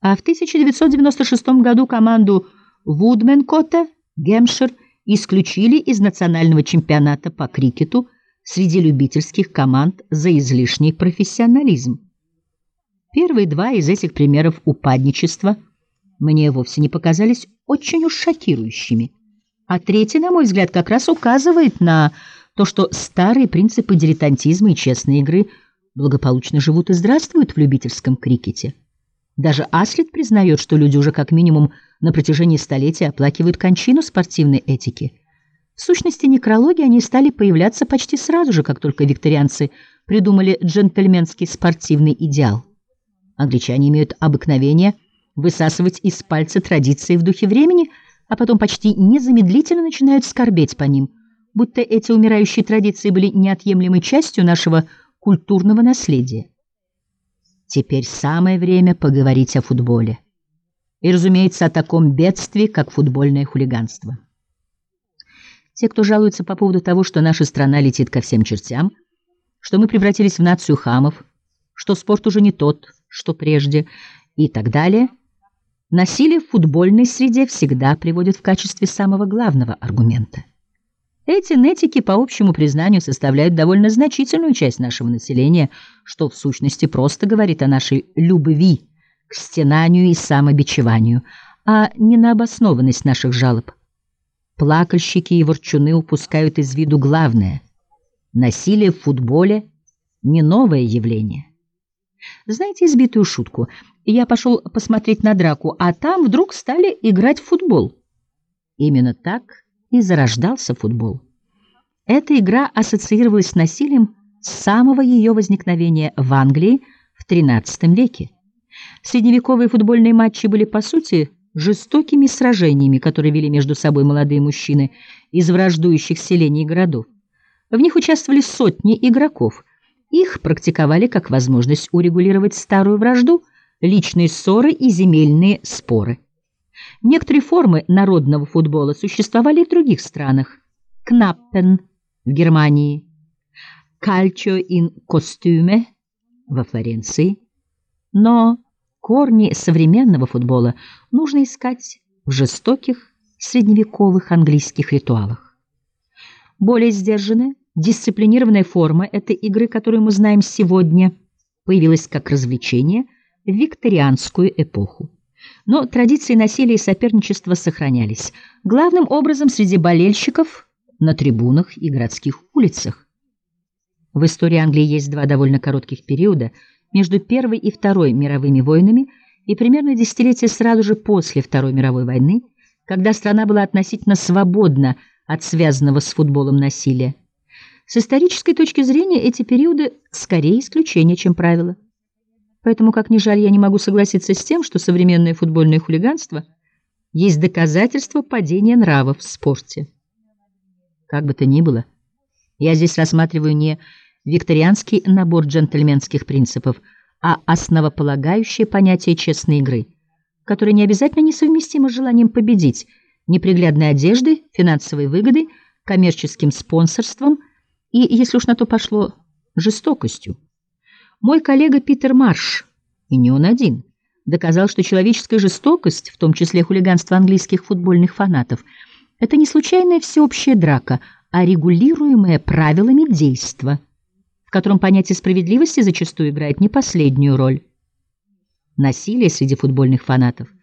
А в 1996 году команду Вудменкотта, Гэмпшир, исключили из национального чемпионата по крикету среди любительских команд за излишний профессионализм. Первые два из этих примеров упадничества мне вовсе не показались очень уж шокирующими, а третий, на мой взгляд, как раз указывает на то, что старые принципы дилетантизма и честной игры благополучно живут и здравствуют в любительском крикете. Даже Аслет признает, что люди уже как минимум на протяжении столетий оплакивают кончину спортивной этики. В сущности, некрологи они стали появляться почти сразу же, как только викторианцы придумали джентльменский спортивный идеал. Англичане имеют обыкновение высасывать из пальца традиции в духе времени, а потом почти незамедлительно начинают скорбеть по ним, будто эти умирающие традиции были неотъемлемой частью нашего культурного наследия. Теперь самое время поговорить о футболе. И, разумеется, о таком бедствии, как футбольное хулиганство. Те, кто жалуется по поводу того, что наша страна летит ко всем чертям, что мы превратились в нацию хамов, что спорт уже не тот, что прежде, и так далее, насилие в футбольной среде всегда приводят в качестве самого главного аргумента. Эти нетики, по общему признанию, составляют довольно значительную часть нашего населения, что в сущности просто говорит о нашей любви к стенанию и самобичеванию, а не на обоснованность наших жалоб. Плакальщики и ворчуны упускают из виду главное. Насилие в футболе – не новое явление. Знаете избитую шутку? Я пошел посмотреть на драку, а там вдруг стали играть в футбол. Именно так и зарождался футбол. Эта игра ассоциировалась с насилием с самого ее возникновения в Англии в XIII веке. Средневековые футбольные матчи были, по сути, жестокими сражениями, которые вели между собой молодые мужчины из враждующих селений и городов. В них участвовали сотни игроков. Их практиковали как возможность урегулировать старую вражду, личные ссоры и земельные споры. Некоторые формы народного футбола существовали и в других странах. Кнаппен в Германии, кальчо ин костюме во Флоренции. Но корни современного футбола нужно искать в жестоких средневековых английских ритуалах. Более сдержанная, дисциплинированная форма этой игры, которую мы знаем сегодня, появилась как развлечение в викторианскую эпоху. Но традиции насилия и соперничества сохранялись, главным образом среди болельщиков на трибунах и городских улицах. В истории Англии есть два довольно коротких периода между Первой и Второй мировыми войнами и примерно десятилетие сразу же после Второй мировой войны, когда страна была относительно свободна от связанного с футболом насилия. С исторической точки зрения эти периоды скорее исключение, чем правило. Поэтому, как ни жаль, я не могу согласиться с тем, что современное футбольное хулиганство есть доказательство падения нравов в спорте. Как бы то ни было, я здесь рассматриваю не викторианский набор джентльменских принципов, а основополагающее понятие честной игры, которое не обязательно несовместимо с желанием победить, неприглядной одеждой, финансовой выгодой, коммерческим спонсорством и, если уж на то пошло, жестокостью. Мой коллега Питер Марш, и не он один, доказал, что человеческая жестокость, в том числе хулиганство английских футбольных фанатов, это не случайная всеобщая драка, а регулируемое правилами действо, в котором понятие справедливости зачастую играет не последнюю роль. Насилие среди футбольных фанатов